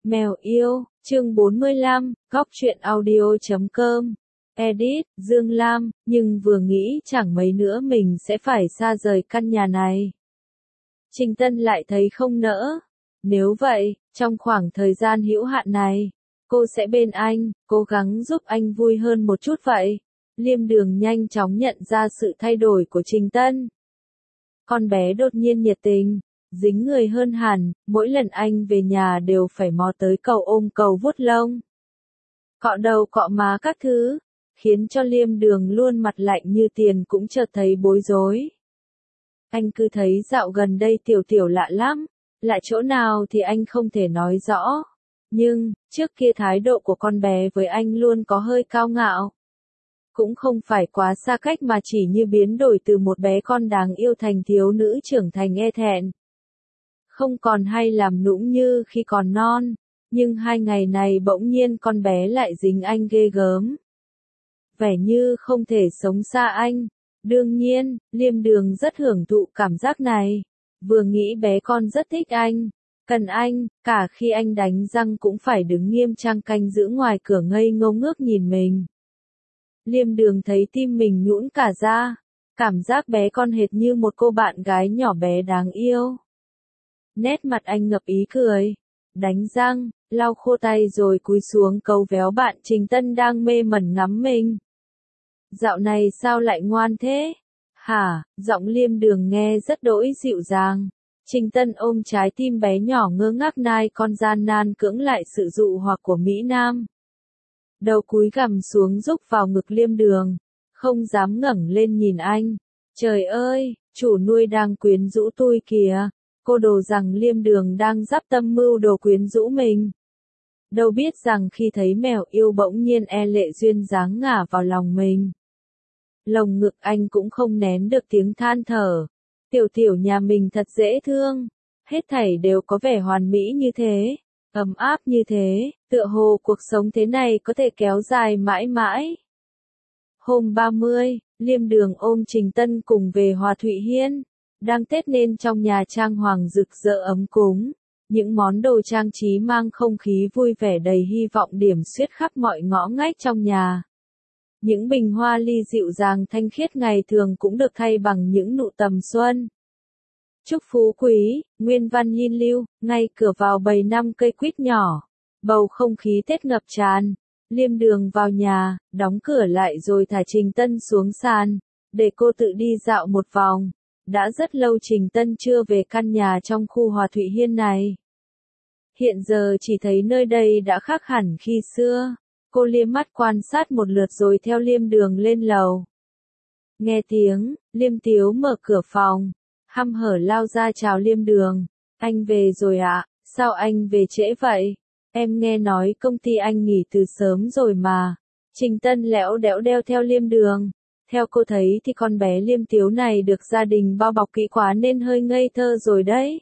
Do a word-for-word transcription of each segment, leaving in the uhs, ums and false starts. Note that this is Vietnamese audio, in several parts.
Mèo yêu, chương bốn mươi lăm, góc truyện audio chấm com. Edit, Dương Lam, nhưng vừa nghĩ chẳng mấy nữa mình sẽ phải xa rời căn nhà này. Trình Tân lại thấy không nỡ. Nếu vậy, trong khoảng thời gian hữu hạn này, cô sẽ bên anh, cố gắng giúp anh vui hơn một chút vậy. Liêm Đường nhanh chóng nhận ra sự thay đổi của Trình Tân. Con bé đột nhiên nhiệt tình, dính người hơn hẳn, mỗi lần anh về nhà đều phải mò tới cầu ôm cầu vuốt lông. Cọ đầu cọ má các thứ, khiến cho Liêm Đường luôn mặt lạnh như tiền cũng chợt thấy bối rối. Anh cứ thấy dạo gần đây Tiểu Tiểu lạ lắm, lạ chỗ nào thì anh không thể nói rõ. Nhưng, trước kia thái độ của con bé với anh luôn có hơi cao ngạo. Cũng không phải quá xa cách mà chỉ như biến đổi từ một bé con đáng yêu thành thiếu nữ trưởng thành e thẹn. Không còn hay làm nũng như khi còn non, nhưng hai ngày này bỗng nhiên con bé lại dính anh ghê gớm. Vẻ như không thể sống xa anh. Đương nhiên, Liêm Đường rất hưởng thụ cảm giác này. Vừa nghĩ bé con rất thích anh, cần anh, cả khi anh đánh răng cũng phải đứng nghiêm trang canh giữ ngoài cửa ngây ngô ngước nhìn mình. Liêm Đường thấy tim mình nhũn cả ra, cảm giác bé con hệt như một cô bạn gái nhỏ bé đáng yêu. Nét mặt anh ngập ý cười, đánh răng, lau khô tay rồi cúi xuống cầu véo bạn Trình Tân đang mê mẩn ngắm mình. Dạo này sao lại ngoan thế? Hả? Giọng Liêm Đường nghe rất đỗi dịu dàng. Trình Tân ôm trái tim bé nhỏ ngơ ngác nai con gian nan cưỡng lại sự dụ hoặc của Mỹ Nam. Đầu cúi gằm xuống rúc vào ngực Liêm Đường, không dám ngẩng lên nhìn anh. Trời ơi, chủ nuôi đang quyến rũ tôi kìa. Cô đồ rằng Liêm Đường đang dắp tâm mưu đồ quyến rũ mình. Đâu biết rằng khi thấy mèo yêu bỗng nhiên e lệ duyên dáng ngả vào lòng mình. Lồng ngực anh cũng không nén được tiếng than thở. Tiểu Tiểu nhà mình thật dễ thương. Hết thảy đều có vẻ hoàn mỹ như thế, ấm áp như thế, tựa hồ cuộc sống thế này có thể kéo dài mãi mãi. Hôm ba mươi, Liêm Đường ôm Trình Tân cùng về Hòa Thụy Hiên. Đang Tết nên trong nhà trang hoàng rực rỡ ấm cúng, những món đồ trang trí mang không khí vui vẻ đầy hy vọng điểm xuyết khắp mọi ngõ ngách trong nhà. Những bình hoa ly dịu dàng thanh khiết ngày thường cũng được thay bằng những nụ tầm xuân. Chúc phú quý, nguyên văn nhìn lưu, ngay cửa vào bày năm cây quýt nhỏ, bầu không khí Tết ngập tràn. Liêm Đường vào nhà, đóng cửa lại rồi thả Trình Tân xuống sàn, để cô tự đi dạo một vòng. Đã rất lâu Trình Tân chưa về căn nhà trong khu Hòa Thụy Hiên này. Hiện giờ chỉ thấy nơi đây đã khác hẳn khi xưa. Cô liếc mắt quan sát một lượt rồi theo Liêm Đường lên lầu. Nghe tiếng, Liêm Tiếu mở cửa phòng, hăm hở lao ra chào Liêm Đường. Anh về rồi ạ, à? Sao anh về trễ vậy? Em nghe nói công ty anh nghỉ từ sớm rồi mà. Trình Tân lẽo đẽo đeo theo Liêm Đường. Theo cô thấy thì con bé Liêm Tiếu này được gia đình bao bọc kỹ quá nên hơi ngây thơ rồi đấy.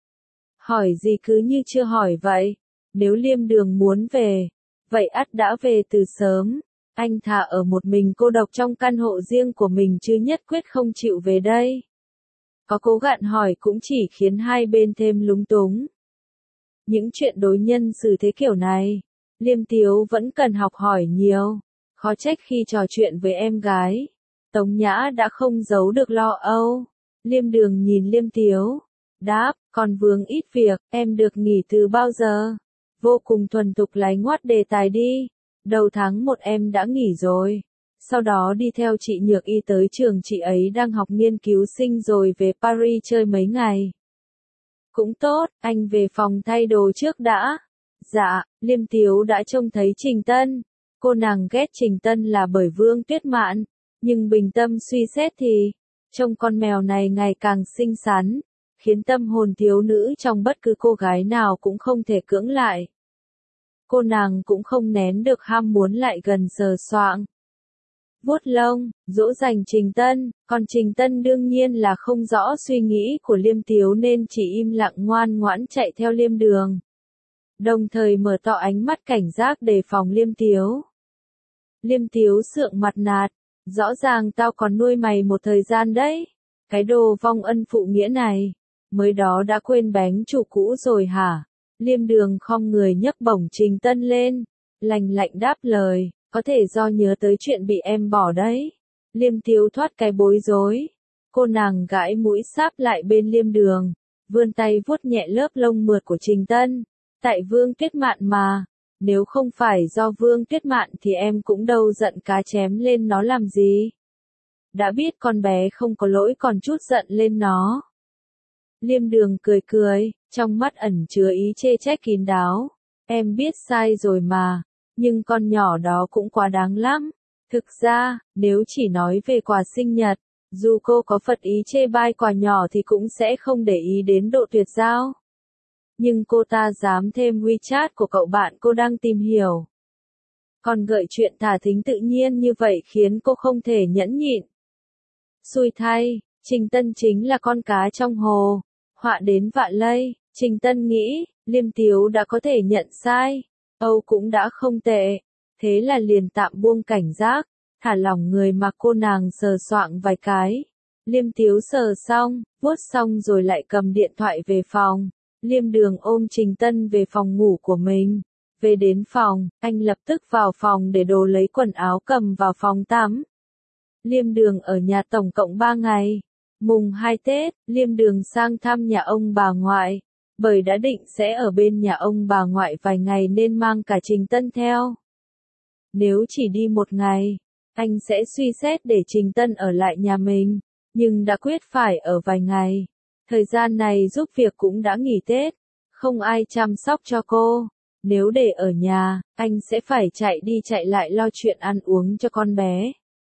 Hỏi gì cứ như chưa hỏi vậy. Nếu Liêm Đường muốn về, vậy ắt đã về từ sớm. Anh thà ở một mình cô độc trong căn hộ riêng của mình chứ nhất quyết không chịu về đây. Có cố gạn hỏi cũng chỉ khiến hai bên thêm lúng túng. Những chuyện đối nhân xử thế kiểu này, Liêm Tiếu vẫn cần học hỏi nhiều. Khó trách khi trò chuyện với em gái, Tống Nhã đã không giấu được lo âu. Liêm Đường nhìn Liêm Tiếu, đáp, còn vướng ít việc, em được nghỉ từ bao giờ? Vô cùng thuần thục lái ngoắt đề tài đi. Đầu tháng một em đã nghỉ rồi. Sau đó đi theo chị Nhược Y tới trường chị ấy đang học nghiên cứu sinh rồi về Paris chơi mấy ngày. Cũng tốt, anh về phòng thay đồ trước đã. Dạ, Liêm Tiếu đã trông thấy Trình Tân. Cô nàng ghét Trình Tân là bởi Vương Tuyết Mạn, nhưng bình tâm suy xét thì, trông con mèo này ngày càng xinh xắn, khiến tâm hồn thiếu nữ trong bất cứ cô gái nào cũng không thể cưỡng lại. Cô nàng cũng không nén được ham muốn lại gần sờ soạng, vuốt lông, dỗ dành Trình Tân, còn Trình Tân đương nhiên là không rõ suy nghĩ của Liêm Tiếu nên chỉ im lặng ngoan ngoãn chạy theo Liêm Đường. Đồng thời mở to ánh mắt cảnh giác đề phòng Liêm Tiếu. Liêm Tiếu sượng mặt nạt, rõ ràng tao còn nuôi mày một thời gian đấy. Cái đồ vong ân phụ nghĩa này, mới đó đã quên bánh chủ cũ rồi hả? Liêm Đường khom người nhấc bổng Trình Tân lên, lành lạnh đáp lời, có thể do nhớ tới chuyện bị em bỏ đấy. Liêm Tiếu thoát cái bối rối. Cô nàng gãi mũi sáp lại bên Liêm Đường, vươn tay vuốt nhẹ lớp lông mượt của Trình Tân. Tại Vương Tuyết Mạn mà, nếu không phải do Vương Tuyết Mạn thì em cũng đâu giận cá chém lên nó làm gì. Đã biết con bé không có lỗi còn chút giận lên nó. Liêm Đường cười cười, trong mắt ẩn chứa ý chê trách kín đáo. Em biết sai rồi mà, nhưng con nhỏ đó cũng quá đáng lắm. Thực ra, nếu chỉ nói về quà sinh nhật, dù cô có phật ý chê bai quà nhỏ thì cũng sẽ không để ý đến độ tuyệt giao. Nhưng cô ta dám thêm WeChat của cậu bạn cô đang tìm hiểu. Còn gợi chuyện thả thính tự nhiên như vậy khiến cô không thể nhẫn nhịn. Xui thay, Trình Tân chính là con cá trong hồ. Họa đến vạ lây, Trình Tân nghĩ, Liêm Tiếu đã có thể nhận sai. Âu cũng đã không tệ. Thế là liền tạm buông cảnh giác, thả lỏng người mà cô nàng sờ soạng vài cái. Liêm Tiếu sờ xong, vuốt xong rồi lại cầm điện thoại về phòng. Liêm Đường ôm Trình Tân về phòng ngủ của mình. Về đến phòng, anh lập tức vào phòng để đồ lấy quần áo cầm vào phòng tắm. Liêm Đường ở nhà tổng cộng ba ngày. Mùng hai Tết, Liêm Đường sang thăm nhà ông bà ngoại. Bởi đã định sẽ ở bên nhà ông bà ngoại vài ngày nên mang cả Trình Tân theo. Nếu chỉ đi một ngày, anh sẽ suy xét để Trình Tân ở lại nhà mình. Nhưng đã quyết phải ở vài ngày. Thời gian này giúp việc cũng đã nghỉ Tết. Không ai chăm sóc cho cô. Nếu để ở nhà, anh sẽ phải chạy đi chạy lại lo chuyện ăn uống cho con bé.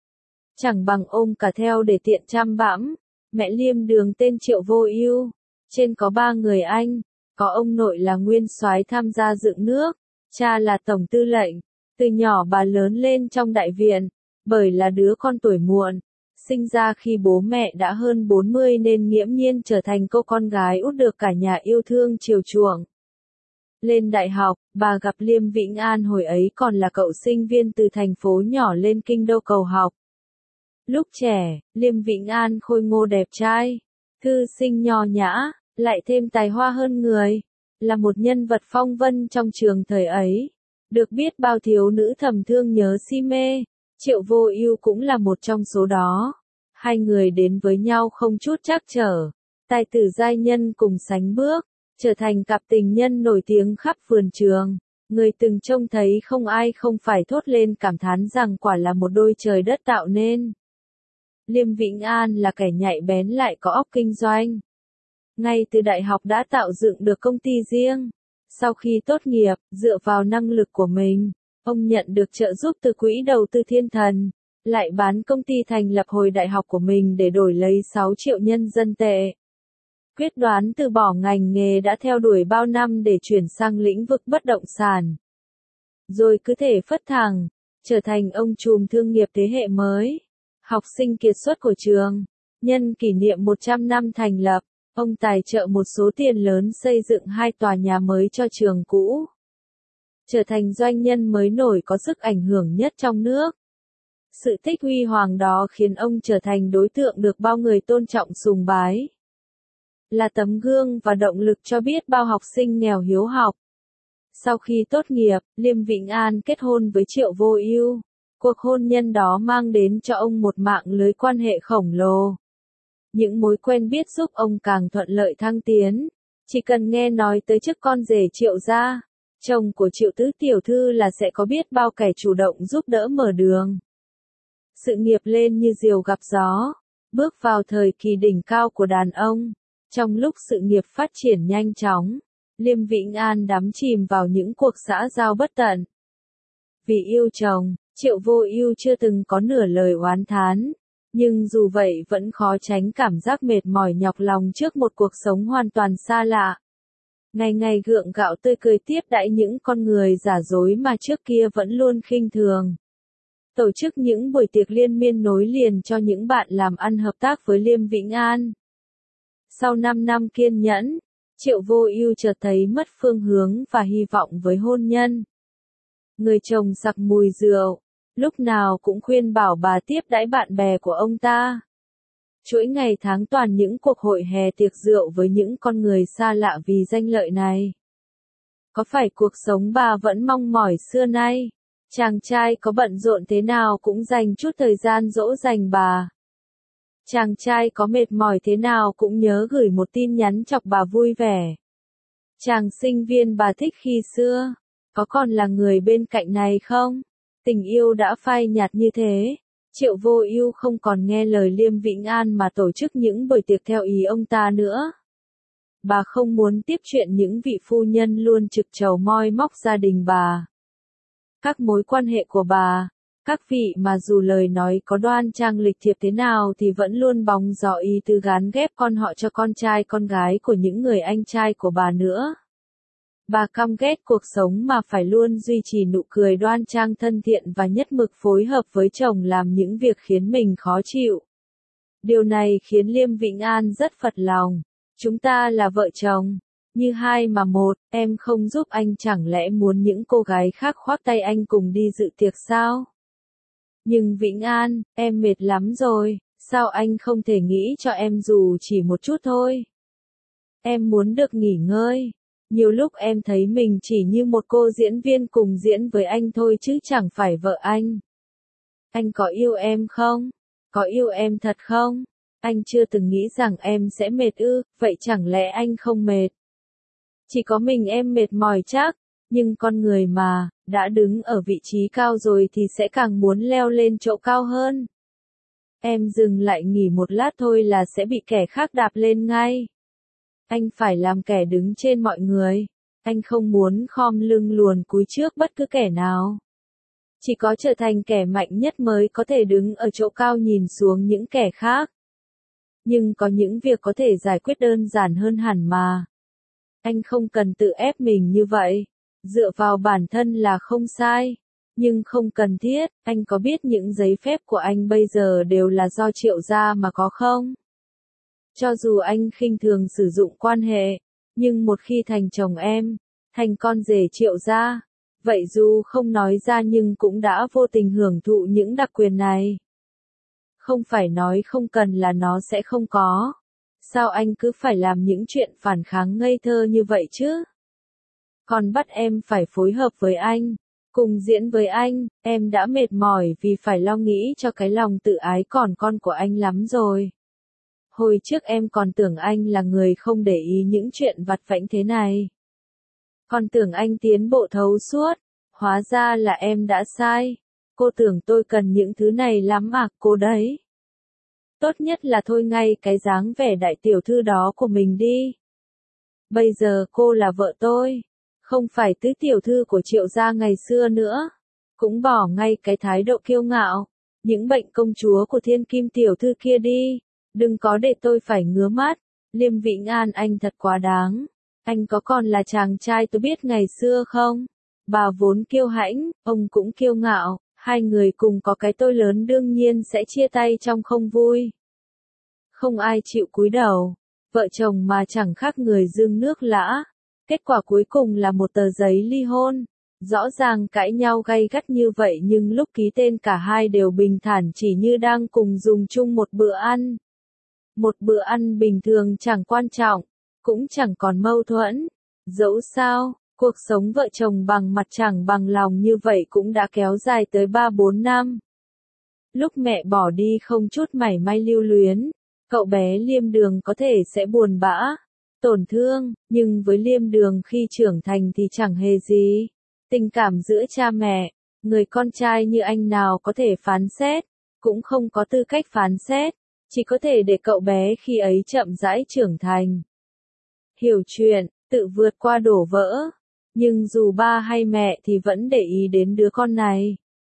Chẳng bằng ôm cả theo để tiện chăm bẵm. Mẹ Liêm Đường tên Triệu Vô Ưu. Trên có ba người anh. Có ông nội là nguyên soái tham gia dựng nước. Cha là tổng tư lệnh. Từ nhỏ bà lớn lên trong đại viện. Bởi là đứa con tuổi muộn. Sinh ra khi bố mẹ đã hơn bốn mươi nên nghiễm nhiên trở thành cô con gái út được cả nhà yêu thương chiều chuộng. Lên đại học, bà gặp Liêm Vĩnh An hồi ấy còn là cậu sinh viên từ thành phố nhỏ lên kinh đô cầu học. Lúc trẻ, Liêm Vĩnh An khôi ngô đẹp trai, thư sinh nho nhã, lại thêm tài hoa hơn người, là một nhân vật phong vân trong trường thời ấy. Được biết bao thiếu nữ thầm thương nhớ si mê, Triệu Vô Ưu cũng là một trong số đó. Hai người đến với nhau không chút trắc trở, tài tử giai nhân cùng sánh bước, trở thành cặp tình nhân nổi tiếng khắp phường trường. Người từng trông thấy không ai không phải thốt lên cảm thán rằng quả là một đôi trời đất tạo nên. Liêm Vĩnh An là kẻ nhạy bén lại có óc kinh doanh. Ngay từ đại học đã tạo dựng được công ty riêng. Sau khi tốt nghiệp, dựa vào năng lực của mình, ông nhận được trợ giúp từ quỹ đầu tư thiên thần, lại bán công ty thành lập hồi đại học của mình để đổi lấy sáu triệu nhân dân tệ. Quyết đoán từ bỏ ngành nghề đã theo đuổi bao năm để chuyển sang lĩnh vực bất động sản. Rồi cứ thể phất thẳng, trở thành ông trùm thương nghiệp thế hệ mới. Học sinh kiệt xuất của trường, nhân kỷ niệm một trăm năm thành lập, ông tài trợ một số tiền lớn xây dựng hai tòa nhà mới cho trường cũ. Trở thành doanh nhân mới nổi có sức ảnh hưởng nhất trong nước. Sự tích huy hoàng đó khiến ông trở thành đối tượng được bao người tôn trọng sùng bái. Là tấm gương và động lực cho biết bao học sinh nghèo hiếu học. Sau khi tốt nghiệp, Liêm Vĩnh An kết hôn với Triệu Vô Ưu. Cuộc hôn nhân đó mang đến cho ông một mạng lưới quan hệ khổng lồ. Những mối quen biết giúp ông càng thuận lợi thăng tiến. Chỉ cần nghe nói tới chức con rể Triệu gia, chồng của Triệu tứ tiểu thư là sẽ có biết bao kẻ chủ động giúp đỡ mở đường. Sự nghiệp lên như diều gặp gió, bước vào thời kỳ đỉnh cao của đàn ông. Trong lúc sự nghiệp phát triển nhanh chóng, Liêm Vĩnh An đắm chìm vào những cuộc xã giao bất tận. Vì yêu chồng, Triệu Vô Ưu chưa từng có nửa lời oán thán, nhưng dù vậy vẫn khó tránh cảm giác mệt mỏi nhọc lòng trước một cuộc sống hoàn toàn xa lạ. Ngày ngày gượng gạo tươi cười tiếp đãi những con người giả dối mà trước kia vẫn luôn khinh thường. Tổ chức những buổi tiệc liên miên nối liền cho những bạn làm ăn hợp tác với Liêm Vĩnh An. Sau năm năm kiên nhẫn, Triệu Vô Ưu chợt thấy mất phương hướng và hy vọng với hôn nhân. Người chồng sặc mùi rượu, lúc nào cũng khuyên bảo bà tiếp đãi bạn bè của ông ta. Chuỗi ngày tháng toàn những cuộc hội hè tiệc rượu với những con người xa lạ vì danh lợi này. Có phải cuộc sống bà vẫn mong mỏi xưa nay? Chàng trai có bận rộn thế nào cũng dành chút thời gian dỗ dành bà. Chàng trai có mệt mỏi thế nào cũng nhớ gửi một tin nhắn chọc bà vui vẻ. Chàng sinh viên bà thích khi xưa, có còn là người bên cạnh này không? Tình yêu đã phai nhạt như thế. Triệu Vô Ưu không còn nghe lời Liêm Vĩnh An mà tổ chức những buổi tiệc theo ý ông ta nữa. Bà không muốn tiếp chuyện những vị phu nhân luôn trực trầu moi móc gia đình bà. Các mối quan hệ của bà, các vị mà dù lời nói có đoan trang lịch thiệp thế nào thì vẫn luôn bóng gió ý tứ gán ghép con họ cho con trai con gái của những người anh trai của bà nữa. Bà căm ghét cuộc sống mà phải luôn duy trì nụ cười đoan trang thân thiện và nhất mực phối hợp với chồng làm những việc khiến mình khó chịu. Điều này khiến Liêm Vĩnh An rất phật lòng. Chúng ta là vợ chồng, như hai mà một, em không giúp anh chẳng lẽ muốn những cô gái khác khoác tay anh cùng đi dự tiệc sao? Nhưng Vĩnh An, em mệt lắm rồi, sao anh không thể nghĩ cho em dù chỉ một chút thôi? Em muốn được nghỉ ngơi. Nhiều lúc em thấy mình chỉ như một cô diễn viên cùng diễn với anh thôi chứ chẳng phải vợ anh. Anh có yêu em không? Có yêu em thật không? Anh chưa từng nghĩ rằng em sẽ mệt ư, vậy chẳng lẽ anh không mệt? Chỉ có mình em mệt mỏi chắc, nhưng con người mà, đã đứng ở vị trí cao rồi thì sẽ càng muốn leo lên chỗ cao hơn. Em dừng lại nghỉ một lát thôi là sẽ bị kẻ khác đạp lên ngay. Anh phải làm kẻ đứng trên mọi người. Anh không muốn khom lưng luồn cúi trước bất cứ kẻ nào. Chỉ có trở thành kẻ mạnh nhất mới có thể đứng ở chỗ cao nhìn xuống những kẻ khác. Nhưng có những việc có thể giải quyết đơn giản hơn hẳn mà. Anh không cần tự ép mình như vậy. Dựa vào bản thân là không sai. Nhưng không cần thiết, anh có biết những giấy phép của anh bây giờ đều là do Triệu gia mà có không? Cho dù anh khinh thường sử dụng quan hệ, nhưng một khi thành chồng em, thành con rể Triệu gia, vậy dù không nói ra nhưng cũng đã vô tình hưởng thụ những đặc quyền này. Không phải nói không cần là nó sẽ không có. Sao anh cứ phải làm những chuyện phản kháng ngây thơ như vậy chứ? Còn bắt em phải phối hợp với anh, cùng diễn với anh, em đã mệt mỏi vì phải lo nghĩ cho cái lòng tự ái còn con của anh lắm rồi. Hồi trước em còn tưởng anh là người không để ý những chuyện vặt vãnh thế này. Còn tưởng anh tiến bộ thấu suốt, hóa ra là em đã sai. Cô tưởng tôi cần những thứ này lắm à, cô đấy. Tốt nhất là thôi ngay cái dáng vẻ đại tiểu thư đó của mình đi. Bây giờ cô là vợ tôi, không phải tứ tiểu thư của Triệu gia ngày xưa nữa. Cũng bỏ ngay cái thái độ kiêu ngạo, những bệnh công chúa của thiên kim tiểu thư kia đi. Đừng có để tôi phải ngứa mắt. Liêm Vĩnh An anh thật quá đáng. Anh có còn là chàng trai tôi biết ngày xưa không? Bà vốn kiêu hãnh, ông cũng kiêu ngạo. Hai người cùng có cái tôi lớn đương nhiên sẽ chia tay trong không vui. Không ai chịu cúi đầu. Vợ chồng mà chẳng khác người dưng nước lã. Kết quả cuối cùng là một tờ giấy ly hôn. Rõ ràng cãi nhau gay gắt như vậy nhưng lúc ký tên cả hai đều bình thản chỉ như đang cùng dùng chung một bữa ăn. Một bữa ăn bình thường chẳng quan trọng, cũng chẳng còn mâu thuẫn. Dẫu sao, cuộc sống vợ chồng bằng mặt chẳng bằng lòng như vậy cũng đã kéo dài tới ba bốn năm. Lúc mẹ bỏ đi không chút mảy may lưu luyến, cậu bé Liêm Đường có thể sẽ buồn bã, tổn thương, nhưng với Liêm Đường khi trưởng thành thì chẳng hề gì. Tình cảm giữa cha mẹ, người con trai như anh nào có thể phán xét, cũng không có tư cách phán xét. Chỉ có thể để cậu bé khi ấy chậm rãi trưởng thành. Hiểu chuyện, tự vượt qua đổ vỡ. Nhưng dù ba hay mẹ thì vẫn để ý đến đứa con này.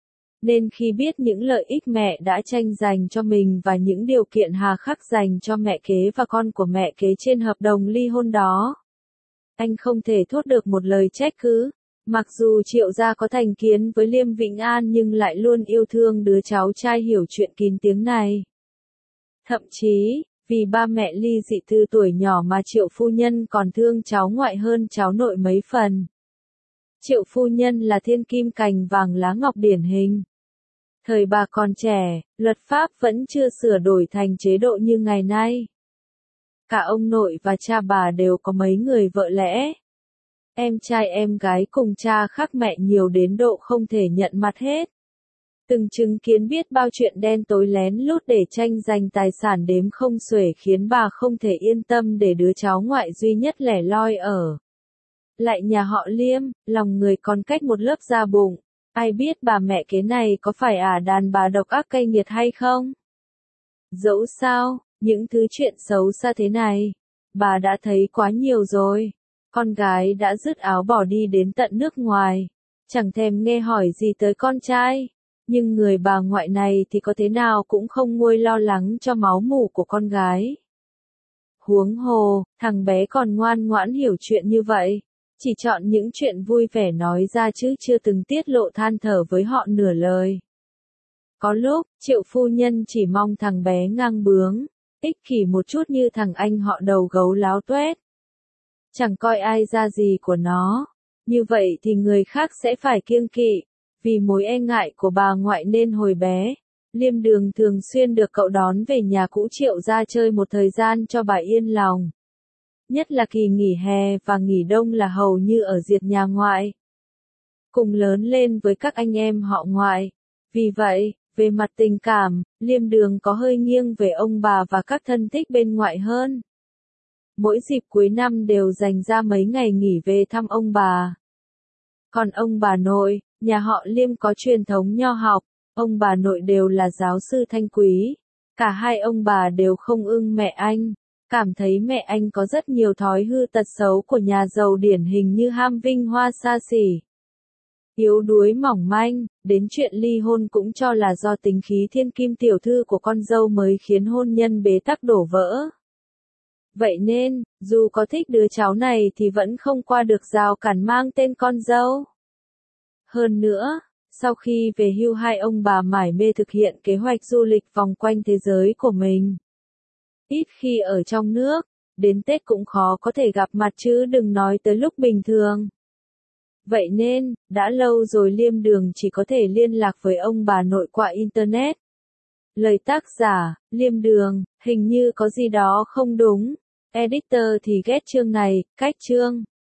Nên khi biết những lợi ích mẹ đã tranh giành cho mình và những điều kiện hà khắc dành cho mẹ kế và con của mẹ kế trên hợp đồng ly hôn đó, anh không thể thốt được một lời trách cứ. Mặc dù Triệu gia có thành kiến với Liêm Vĩnh An nhưng lại luôn yêu thương đứa cháu trai hiểu chuyện kín tiếng này. Thậm chí, vì ba mẹ ly dị từ tuổi nhỏ mà Triệu phu nhân còn thương cháu ngoại hơn cháu nội mấy phần. Triệu phu nhân là thiên kim cành vàng lá ngọc điển hình. Thời bà còn trẻ, luật pháp vẫn chưa sửa đổi thành chế độ như ngày nay. Cả ông nội và cha bà đều có mấy người vợ lẽ. Em trai em gái cùng cha khác mẹ nhiều đến độ không thể nhận mặt hết. Từng chứng kiến biết bao chuyện đen tối lén lút để tranh giành tài sản đếm không xuể khiến bà không thể yên tâm để đứa cháu ngoại duy nhất lẻ loi ở lại nhà họ Liêm, lòng người còn cách một lớp da bụng. Ai biết bà mẹ kế này có phải ả đàn bà độc ác cay nghiệt hay không? Dẫu sao, những thứ chuyện xấu xa thế này, bà đã thấy quá nhiều rồi. Con gái đã dứt áo bỏ đi đến tận nước ngoài, chẳng thèm nghe hỏi gì tới con trai. Nhưng người bà ngoại này thì có thế nào cũng không nguôi lo lắng cho máu mủ của con gái. Huống hồ, thằng bé còn ngoan ngoãn hiểu chuyện như vậy, chỉ chọn những chuyện vui vẻ nói ra chứ chưa từng tiết lộ than thở với họ nửa lời. Có lúc, Triệu phu nhân chỉ mong thằng bé ngang bướng, ích kỷ một chút như thằng anh họ đầu gấu láo tuét. Chẳng coi ai ra gì của nó, như vậy thì người khác sẽ phải kiêng kỵ. Vì mối e ngại của bà ngoại nên hồi bé, Liêm Đường thường xuyên được cậu đón về nhà cũ Triệu ra chơi một thời gian cho bà yên lòng. Nhất là kỳ nghỉ hè và nghỉ đông là hầu như ở diệt nhà ngoại. Cùng lớn lên với các anh em họ ngoại. Vì vậy, về mặt tình cảm, Liêm Đường có hơi nghiêng về ông bà và các thân thích bên ngoại hơn. Mỗi dịp cuối năm đều dành ra mấy ngày nghỉ về thăm ông bà. Còn ông bà nội, nhà họ Liêm có truyền thống nho học, ông bà nội đều là giáo sư thanh quý. Cả hai ông bà đều không ưng mẹ anh, cảm thấy mẹ anh có rất nhiều thói hư tật xấu của nhà giàu điển hình như ham vinh hoa xa xỉ, yếu đuối mỏng manh, đến chuyện ly hôn cũng cho là do tính khí thiên kim tiểu thư của con dâu mới khiến hôn nhân bế tắc đổ vỡ. Vậy nên, dù có thích đứa cháu này thì vẫn không qua được rào cản mang tên con dâu. Hơn nữa, sau khi về hưu hai ông bà mải mê thực hiện kế hoạch du lịch vòng quanh thế giới của mình. Ít khi ở trong nước, đến Tết cũng khó có thể gặp mặt chứ đừng nói tới lúc bình thường. Vậy nên, đã lâu rồi Liêm Đường chỉ có thể liên lạc với ông bà nội qua Internet. Lời tác giả, Liêm Đường, hình như có gì đó không đúng. Editor thì ghét chương này, cách chương.